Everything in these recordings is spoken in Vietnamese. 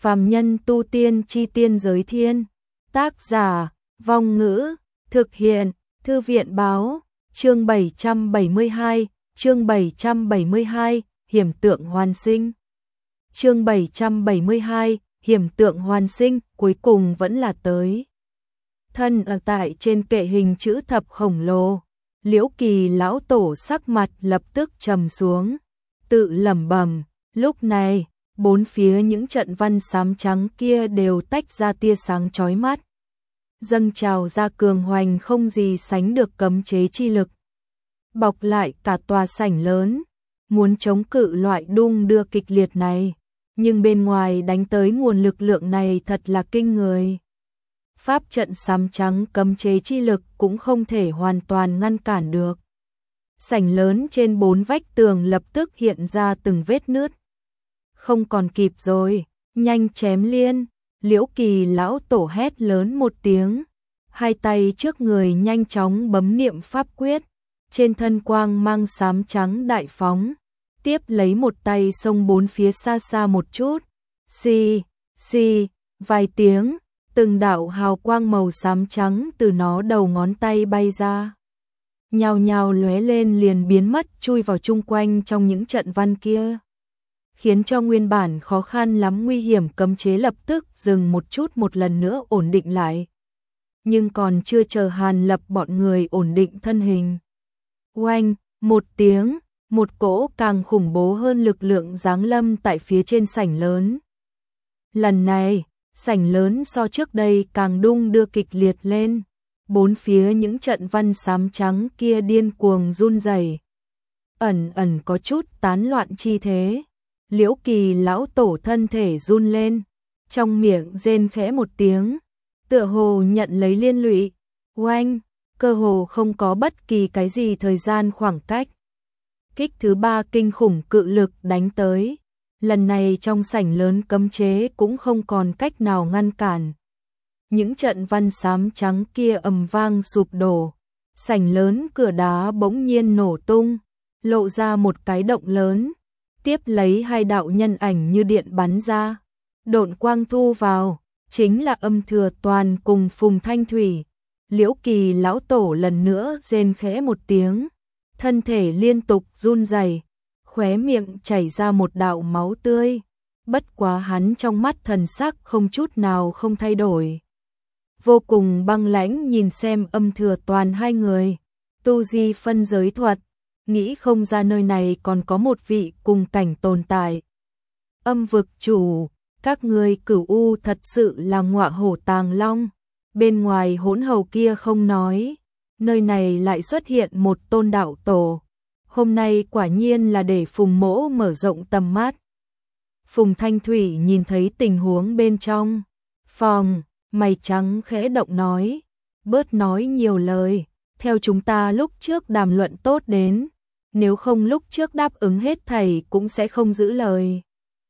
Phàm nhân tu tiên chi tiên giới thiên. Tác giả, Vong Ngữ, thực hiện, Thư viện báo, chương 772, Hiểm tượng hoàn sinh. Chương 772, Hiểm tượng hoàn sinh, cuối cùng vẫn là tới. Thân ở tại trên kệ hình chữ thập khổng lồ, Liễu Kỳ lão tổ sắc mặt lập tức trầm xuống, tự lẩm bẩm, lúc này, bốn phía những trận văn xám trắng kia đều tách ra tia sáng chói mắt, dâng trào ra cường hoành không gì sánh được cấm chế chi lực, bọc lại cả tòa sảnh lớn, muốn chống cự loại đung đưa kịch liệt này, nhưng bên ngoài đánh tới nguồn lực lượng này thật là kinh người. Pháp trận xám trắng cấm chế chi lực cũng không thể hoàn toàn ngăn cản được. Sảnh lớn trên bốn vách tường lập tức hiện ra từng vết nứt. Không còn kịp rồi, nhanh chém liên, Liễu Kỳ lão tổ hét lớn một tiếng, hai tay trước người nhanh chóng bấm niệm pháp quyết, trên thân quang mang xám trắng đại phóng, tiếp lấy một tay xông bốn phía xa xa một chút, xì, xì, vài tiếng, từng đạo hào quang màu xám trắng từ nó đầu ngón tay bay ra, nhào nhào lóe lên liền biến mất chui vào chung quanh trong những trận văn kia, khiến cho nguyên bản khó khăn lắm nguy hiểm cấm chế lập tức dừng một chút một lần nữa ổn định lại. Nhưng còn chưa chờ Hàn Lập bọn người ổn định thân hình. Oanh, một tiếng, một cỗ càng khủng bố hơn lực lượng giáng lâm tại phía trên sảnh lớn. Lần này, sảnh lớn so trước đây càng đung đưa kịch liệt lên, bốn phía những trận văn xám trắng kia điên cuồng run rẩy, ẩn ẩn có chút tán loạn chi thế. Liễu Kỳ lão tổ thân thể run lên, trong miệng rên khẽ một tiếng, tựa hồ nhận lấy liên lụy. Oanh, cơ hồ không có bất kỳ cái gì thời gian khoảng cách. Kích thứ ba kinh khủng cự lực đánh tới. Lần này trong sảnh lớn cấm chế cũng không còn cách nào ngăn cản. Những trận văn xám trắng kia ầm vang sụp đổ. Sảnh lớn cửa đá bỗng nhiên nổ tung, lộ ra một cái động lớn. Tiếp lấy hai đạo nhân ảnh như điện bắn ra. Độn quang thu vào, chính là Âm Thừa Toàn cùng Phùng Thanh Thủy. Liễu Kỳ lão tổ lần nữa rên khẽ một tiếng. Thân thể liên tục run rẩy, khóe miệng chảy ra một đạo máu tươi, bất quá hắn trong mắt thần sắc không chút nào không thay đổi. Vô cùng băng lãnh nhìn xem Âm Thừa Toàn hai người, tu di phân giới thuật, nghĩ không ra nơi này còn có một vị cùng cảnh tồn tại. Âm vực chủ, các ngươi Cửu U thật sự là ngọa hổ tàng long, bên ngoài hỗn hầu kia không nói. Nơi này lại xuất hiện một tôn đạo tổ. Hôm nay quả nhiên là để Phùng Mỗ mở rộng tầm mắt. Phùng Thanh Thủy nhìn thấy tình huống bên trong phòng, mày trắng khẽ động nói, bớt nói nhiều lời, theo chúng ta lúc trước đàm luận tốt đến, nếu không lúc trước đáp ứng hết thảy cũng sẽ không giữ lời.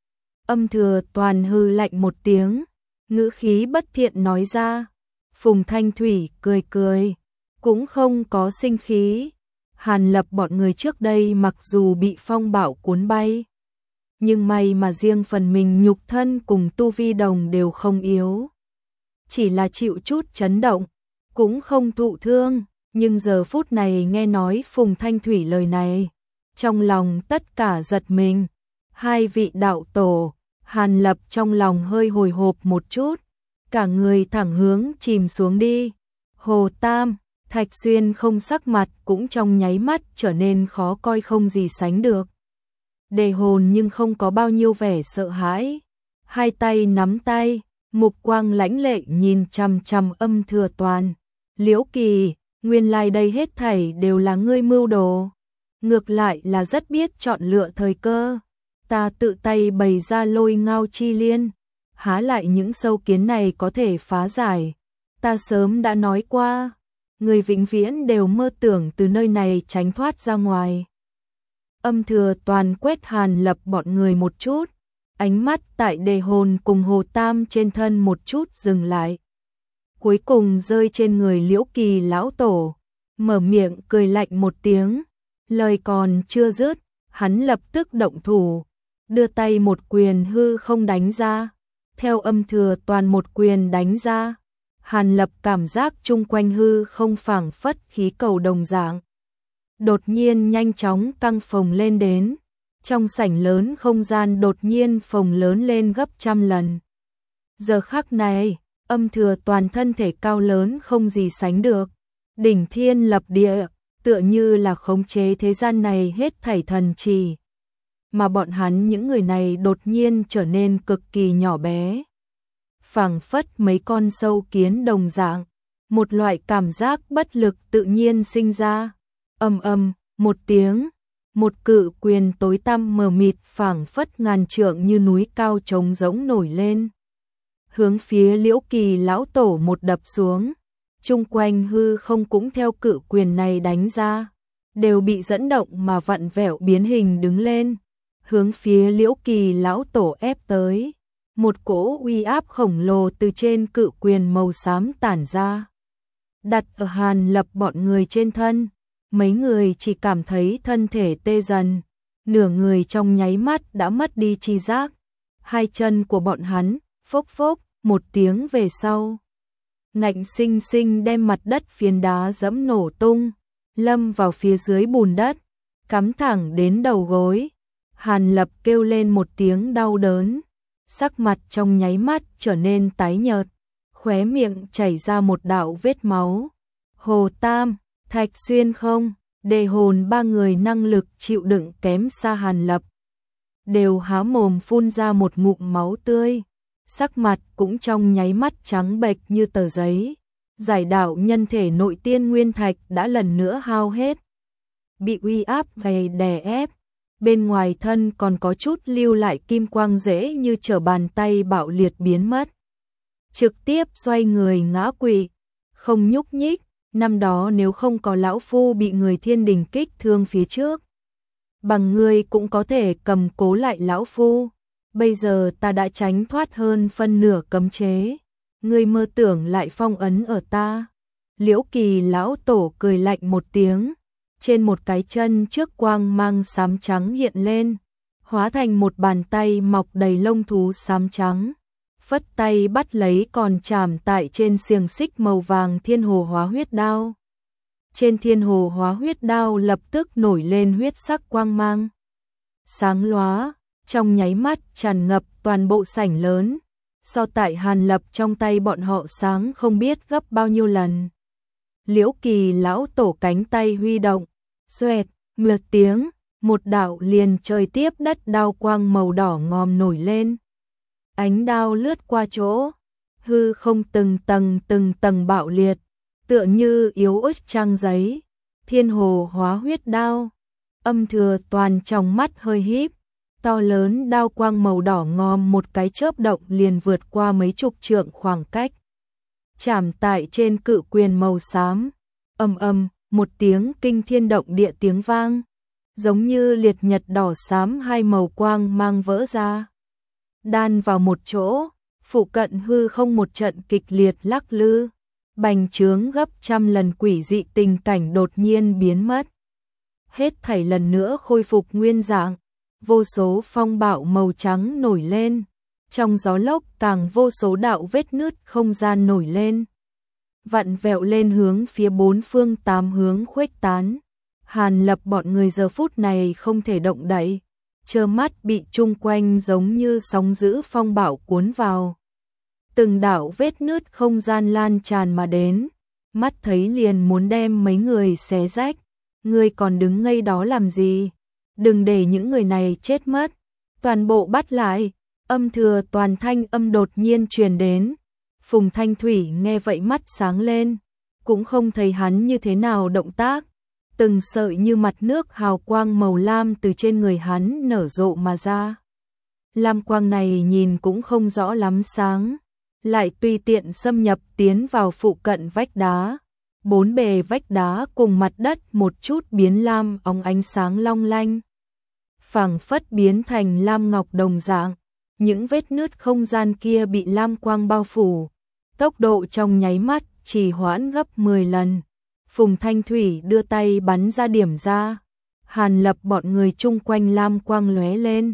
Âm Thừa Toàn hư lạnh một tiếng, ngữ khí bất thiện nói ra. Phùng Thanh Thủy cười cười, cũng không có sinh khí. Hàn Lập bọn người trước đây mặc dù bị phong bạo cuốn bay, nhưng may mà riêng phần mình nhục thân cùng tu vi đồng đều không yếu. Chỉ là chịu chút chấn động, cũng không thụ thương, nhưng giờ phút này nghe nói Phùng Thanh Thủy lời này, trong lòng tất cả giật mình. Hai vị đạo tổ, Hàn Lập trong lòng hơi hồi hộp một chút, cả người thẳng hướng chìm xuống đi. Hồ Tam, Thạch Xuyên không sắc mặt cũng trong nháy mắt trở nên khó coi không gì sánh được. Đề hồn nhưng không có bao nhiêu vẻ sợ hãi. Hai tay nắm tay, mục quang lãnh lệ nhìn chằm chằm Âm Thừa Toàn. Liễu Kỳ, nguyên lai đây hết thảy đều là ngươi mưu đồ. Ngược lại là rất biết chọn lựa thời cơ. Ta tự tay bày ra Lôi Ngao Chi Liên. Há lại những sâu kiến này có thể phá giải. Ta sớm đã nói qua. Người vĩnh viễn đều mơ tưởng từ nơi này tránh thoát ra ngoài. Âm Thừa Toàn quét Hàn Lập bọn người một chút, ánh mắt tại Đề Hồn cùng Hồ Tam trên thân một chút dừng lại. Cuối cùng rơi trên người Liễu Kỳ lão tổ, mở miệng cười lạnh một tiếng, lời còn chưa dứt, hắn lập tức động thủ, đưa tay một quyền hư không đánh ra. theo âm thừa toàn một quyền đánh ra. Hàn Lập cảm giác chung quanh hư không phảng phất khí cầu đồng dạng. Đột nhiên nhanh chóng căng phồng lên đến. Trong sảnh lớn không gian đột nhiên phồng lớn lên gấp trăm lần. Giờ khắc này, âm thừa toàn thân thể cao lớn không gì sánh được. Đỉnh thiên lập địa, tựa như là khống chế thế gian này hết thảy thần trì. Mà bọn hắn những người này đột nhiên trở nên cực kỳ nhỏ bé. Phảng phất mấy con sâu kiến đồng dạng, một loại cảm giác bất lực tự nhiên sinh ra. Ầm ầm, một tiếng, một cự quyền tối tăm mờ mịt phảng phất ngàn trượng như núi cao trống rỗng nổi lên. Hướng phía Liễu Kỳ lão tổ một đập xuống, chung quanh hư không cũng theo cự quyền này đánh ra, đều bị dẫn động mà vặn vẹo biến hình đứng lên, hướng phía Liễu Kỳ lão tổ ép tới. Một cỗ uy áp khổng lồ từ trên cự quyền màu xám tản ra, đặt ở Hàn Lập bọn người trên thân. Mấy người chỉ cảm thấy thân thể tê dần, nửa người trong nháy mắt đã mất đi tri giác. Hai chân của bọn hắn, phốc phốc, một tiếng về sau. Ngạnh sinh sinh đem mặt đất phiến đá dẫm nổ tung, lâm vào phía dưới bùn đất, cắm thẳng đến đầu gối. Hàn Lập kêu lên một tiếng đau đớn, sắc mặt trong nháy mắt trở nên tái nhợt, khóe miệng chảy ra một đạo vết máu. Hồ Tam, Thạch Xuyên không, Đề Hồn ba người năng lực chịu đựng kém xa Hàn Lập, đều há mồm phun ra một ngụm máu tươi, sắc mặt cũng trong nháy mắt trắng bệch như tờ giấy. Giải đạo nhân thể nội tiên nguyên thạch đã lần nữa hao hết, bị uy áp gầy đè ép, bên ngoài thân còn có chút lưu lại kim quang dễ như trở bàn tay bạo liệt biến mất. Trực tiếp xoay người ngã quỵ, không nhúc nhích. Năm đó nếu không có lão phu bị người thiên đình kích thương phía trước, bằng ngươi cũng có thể cầm cố lại lão phu. Bây giờ ta đã tránh thoát hơn phân nửa cấm chế, ngươi mơ tưởng lại phong ấn ở ta. Liễu Kỳ lão tổ cười lạnh một tiếng, trên một cái chân trước quang mang xám trắng hiện lên, hóa thành một bàn tay mọc đầy lông thú xám trắng. Phất tay bắt lấy còn chạm tại trên xiềng xích màu vàng thiên hồ hóa huyết đao. Trên thiên hồ hóa huyết đao lập tức nổi lên huyết sắc quang mang. Sáng lóa, trong nháy mắt tràn ngập toàn bộ sảnh lớn. So tại Hàn Lập trong tay bọn họ sáng không biết gấp bao nhiêu lần. Liễu Kỳ lão tổ cánh tay huy động, xoẹt, một tiếng, một đạo liền trời tiếp đất đao quang màu đỏ ngòm nổi lên. Ánh đao lướt qua chỗ, hư không từng tầng bạo liệt, tựa như yếu ớt trang giấy. Thiên hồ hóa huyết đao, âm thừa toàn trong mắt hơi híp, to lớn đao quang màu đỏ ngòm một cái chớp động liền vượt qua mấy chục trượng khoảng cách, chạm tại trên cự quyền màu xám. Ầm ầm, một tiếng kinh thiên động địa tiếng vang, giống như liệt nhật đỏ xám hai màu quang mang vỡ ra, đan vào một chỗ, phụ cận hư không một trận kịch liệt lắc lư, bành trướng gấp trăm lần, quỷ dị tình cảnh đột nhiên biến mất. Hết thảy lần nữa khôi phục nguyên dạng, vô số phong bạo màu trắng nổi lên, trong gió lốc càng vô số đạo vết nứt không gian nổi lên, vặn vẹo lên hướng phía bốn phương tám hướng khuếch tán. Hàn Lập bọn người giờ phút này không thể động đậy, trơ mắt bị chung quanh giống như sóng dữ phong bạo cuốn vào. Từng đạo vết nứt không gian lan tràn mà đến, mắt thấy liền muốn đem mấy người xé rách. Ngươi còn đứng ngây đó làm gì? Đừng để những người này chết mất. Toàn bộ bắt lại. Âm thừa toàn thanh âm đột nhiên truyền đến. Phùng Thanh Thủy nghe vậy mắt sáng lên, cũng không thấy hắn như thế nào động tác. Từng sợi như mặt nước hào quang màu lam từ trên người hắn nở rộ mà ra. Lam quang này nhìn cũng không rõ lắm sáng, lại tùy tiện xâm nhập tiến vào phụ cận vách đá. Bốn bề vách đá cùng mặt đất một chút biến lam óng ánh sáng long lanh, phảng phất biến thành lam ngọc đồng dạng. Những vết nứt không gian kia bị lam quang bao phủ, tốc độ trong nháy mắt trì hoãn gấp 10 lần. Phùng Thanh Thủy đưa tay bắn ra điểm ra, Hàn Lập bọn người chung quanh lam quang lóe lên,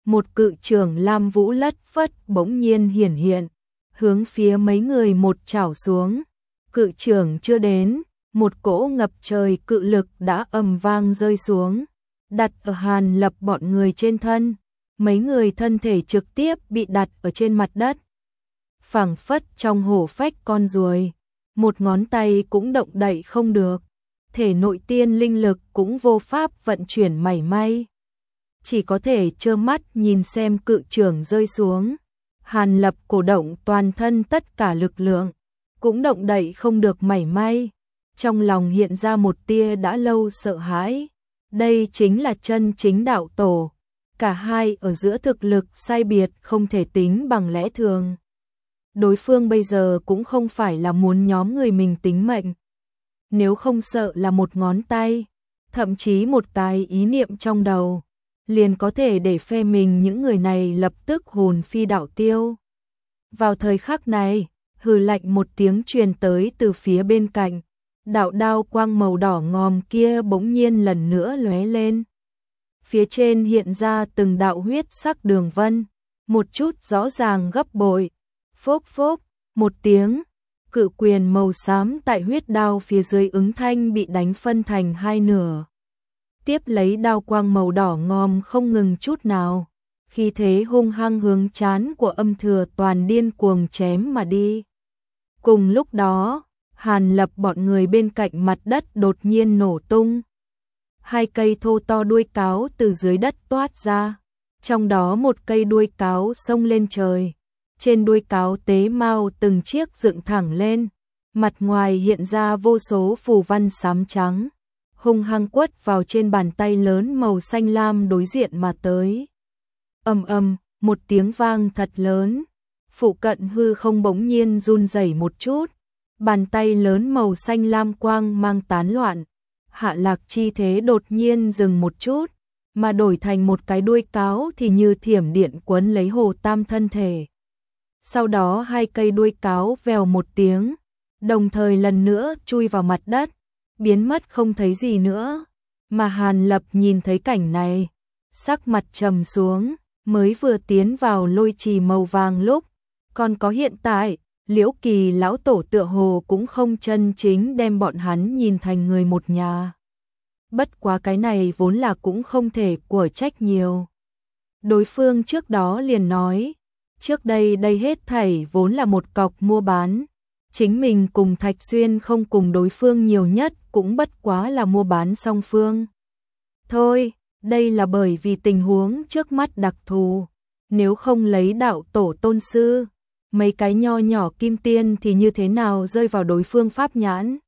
một cự chưởng lam vũ lất phất bỗng nhiên hiển hiện, hướng phía mấy người một chảo xuống. Cự chưởng chưa đến, một cỗ ngập trời cự lực đã ầm vang rơi xuống, đặt ở Hàn Lập bọn người trên thân. Mấy người thân thể trực tiếp bị đặt ở trên mặt đất, phảng phất trong hổ phách con ruồi, một ngón tay cũng động đậy không được, thể nội tiên linh lực cũng vô pháp vận chuyển mảy may, chỉ có thể trơ mắt nhìn xem cự chưởng rơi xuống. Hàn Lập cổ động toàn thân tất cả lực lượng, cũng động đậy không được mảy may, trong lòng hiện ra một tia đã lâu sợ hãi. Đây chính là chân chính đạo tổ, cả hai ở giữa thực lực sai biệt không thể tính bằng lẽ thường. Đối phương bây giờ cũng không phải là muốn nhóm người mình tính mệnh. Nếu không sợ là một ngón tay, thậm chí một cái ý niệm trong đầu, liền có thể để phe mình những người này lập tức hồn phi đạo tiêu. Vào thời khắc này, hừ lạnh một tiếng truyền tới từ phía bên cạnh, đạo đao quang màu đỏ ngòm kia bỗng nhiên lần nữa lóe lên. Phía trên hiện ra từng đạo huyết sắc đường vân, một chút rõ ràng gấp bội. Phốc phốc, một tiếng, cự quyền màu xám tại huyết đao phía dưới ứng thanh bị đánh phân thành hai nửa. Tiếp lấy đao quang màu đỏ ngòm không ngừng chút nào, khi thế hung hăng hướng trán của Âm Thừa Toàn điên cuồng chém mà đi. Cùng lúc đó, Hàn Lập bọn người bên cạnh mặt đất đột nhiên nổ tung. Hai cây thô to đuôi cáo từ dưới đất toát ra, trong đó một cây đuôi cáo xông lên trời. Trên đuôi cáo tế mao từng chiếc dựng thẳng lên, mặt ngoài hiện ra vô số phù văn xám trắng, hung hăng quất vào trên bàn tay lớn màu xanh lam đối diện mà tới. Ầm ầm, một tiếng vang thật lớn, phụ cận hư không bỗng nhiên run rẩy một chút, bàn tay lớn màu xanh lam quang mang tán loạn, Hạ Lạc chi thế đột nhiên dừng một chút, mà đổi thành một cái đuôi cáo thì như thiểm điện quấn lấy Hồ Tam thân thể. Sau đó hai cây đuôi cáo vèo một tiếng, đồng thời lần nữa chui vào mặt đất, biến mất không thấy gì nữa. Mà Hàn Lập nhìn thấy cảnh này, sắc mặt trầm xuống, mới vừa tiến vào lôi trì màu vàng lúc, còn có hiện tại, Liễu Kỳ lão tổ tựa hồ cũng không chân chính đem bọn hắn nhìn thành người một nhà. Bất quá cái này vốn là cũng không thể của trách nhiều. Đối phương trước đó liền nói, trước đây hết thảy vốn là một cọc mua bán, chính mình cùng Thạch Xuyên không cùng đối phương nhiều nhất cũng bất quá là mua bán song phương. Thôi, đây là bởi vì tình huống trước mắt đặc thù, nếu không lấy đạo tổ tôn sư, mấy cái nho nhỏ kim tiên thì như thế nào rơi vào đối phương pháp nhãn.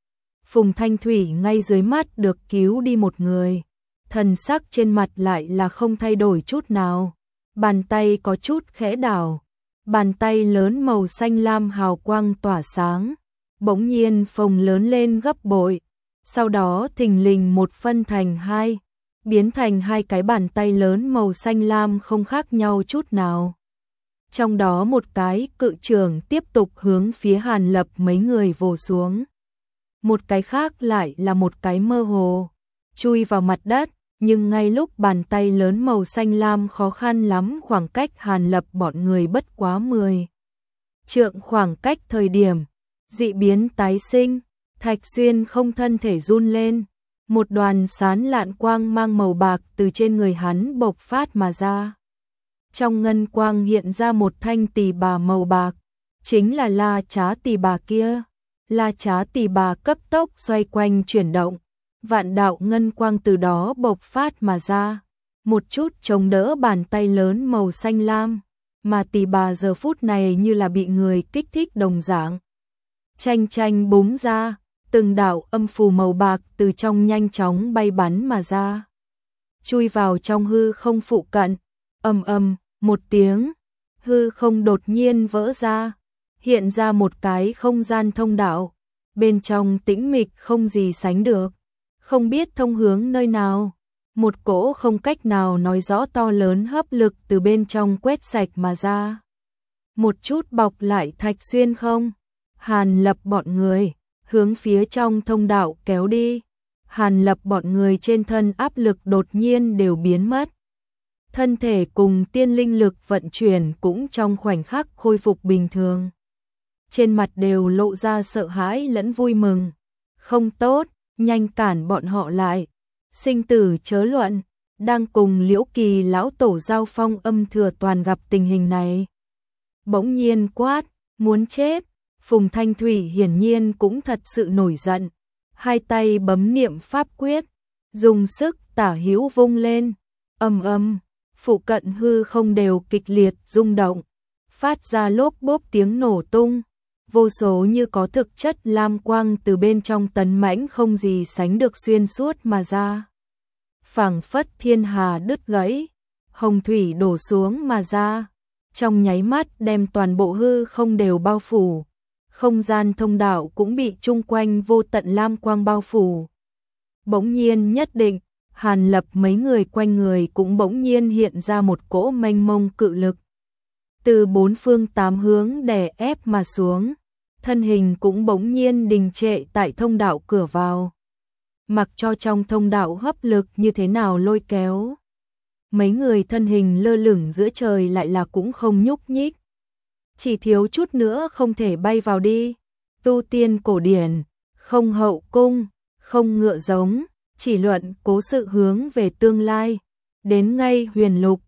Phùng Thanh Thủy ngay dưới mắt được cứu đi một người, thần sắc trên mặt lại là không thay đổi chút nào, bàn tay có chút khẽ đảo, bàn tay lớn màu xanh lam hào quang tỏa sáng, bỗng nhiên phồng lớn lên gấp bội, sau đó thình lình một phân thành hai, biến thành hai cái bàn tay lớn màu xanh lam không khác nhau chút nào. Trong đó một cái cự trường tiếp tục hướng phía Hàn Lập mấy người vồ xuống. Một cái khác lại là một cái mơ hồ, chui vào mặt đất, nhưng ngay lúc bàn tay lớn màu xanh lam khó khăn lắm khoảng cách Hàn Lập bọn người bất quá 10 trượng khoảng cách thời điểm, dị biến tái sinh, Thạch Xuyên không thân thể run lên, một đoàn sán lạn quang mang màu bạc từ trên người hắn bộc phát mà ra. Trong ngân quang hiện ra một thanh tỳ bà màu bạc, chính là La Trá tỳ bà kia. La Trá tỳ bà cấp tốc xoay quanh chuyển động, vạn đạo ngân quang từ đó bộc phát mà ra, một chút chống đỡ bàn tay lớn màu xanh lam, mà tỳ bà giờ phút này như là bị người kích thích đồng dạng. Chanh chanh búng ra, từng đạo âm phù màu bạc từ trong nhanh chóng bay bắn mà ra, chui vào trong hư không phụ cận. Ầm ầm, một tiếng, hư không đột nhiên vỡ ra, hiện ra một cái không gian thông đạo, bên trong tĩnh mịch không gì sánh được, không biết thông hướng nơi nào, một cỗ không cách nào nói rõ to lớn hấp lực từ bên trong quét sạch mà ra. Một chút bọc lại Thạch Xuyên không, Hàn Lập bọn người, hướng phía trong thông đạo kéo đi, Hàn Lập bọn người trên thân áp lực đột nhiên đều biến mất. thân thể cùng tiên linh lực vận chuyển cũng trong khoảnh khắc khôi phục bình thường. Trên mặt đều lộ ra sợ hãi lẫn vui mừng. Không tốt, nhanh cản bọn họ lại. Sinh tử chớ luận, đang cùng Liễu Kỳ lão tổ giao phong Âm Thừa Toàn gặp tình hình này. Bỗng nhiên quát, muốn chết. Phùng Thanh Thủy hiển nhiên cũng thật sự nổi giận. Hai tay bấm niệm pháp quyết, dùng sức tả hữu vung lên. Ầm ầm, phụ cận hư không đều kịch liệt rung động, phát ra lốp bốp tiếng nổ tung. Vô số như có thực chất lam quang từ bên trong tấn mãnh không gì sánh được xuyên suốt mà ra. Phảng phất thiên hà đứt gãy, hồng thủy đổ xuống mà ra, trong nháy mắt đem toàn bộ hư không đều bao phủ. Không gian thông đạo cũng bị chung quanh vô tận lam quang bao phủ. Bỗng nhiên nhất định, Hàn Lập mấy người quanh người cũng bỗng nhiên hiện ra một cỗ mênh mông cự lực. Từ bốn phương tám hướng đè ép mà xuống, thân hình cũng bỗng nhiên đình trệ tại thông đạo cửa vào. Mặc cho trong thông đạo hấp lực như thế nào lôi kéo, mấy người thân hình lơ lửng giữa trời lại là cũng không nhúc nhích. Chỉ thiếu chút nữa không thể bay vào đi. Tu tiên cổ điển, không hậu cung, không ngựa giống, chỉ luận cố sự hướng về tương lai. Đến ngay huyền lục,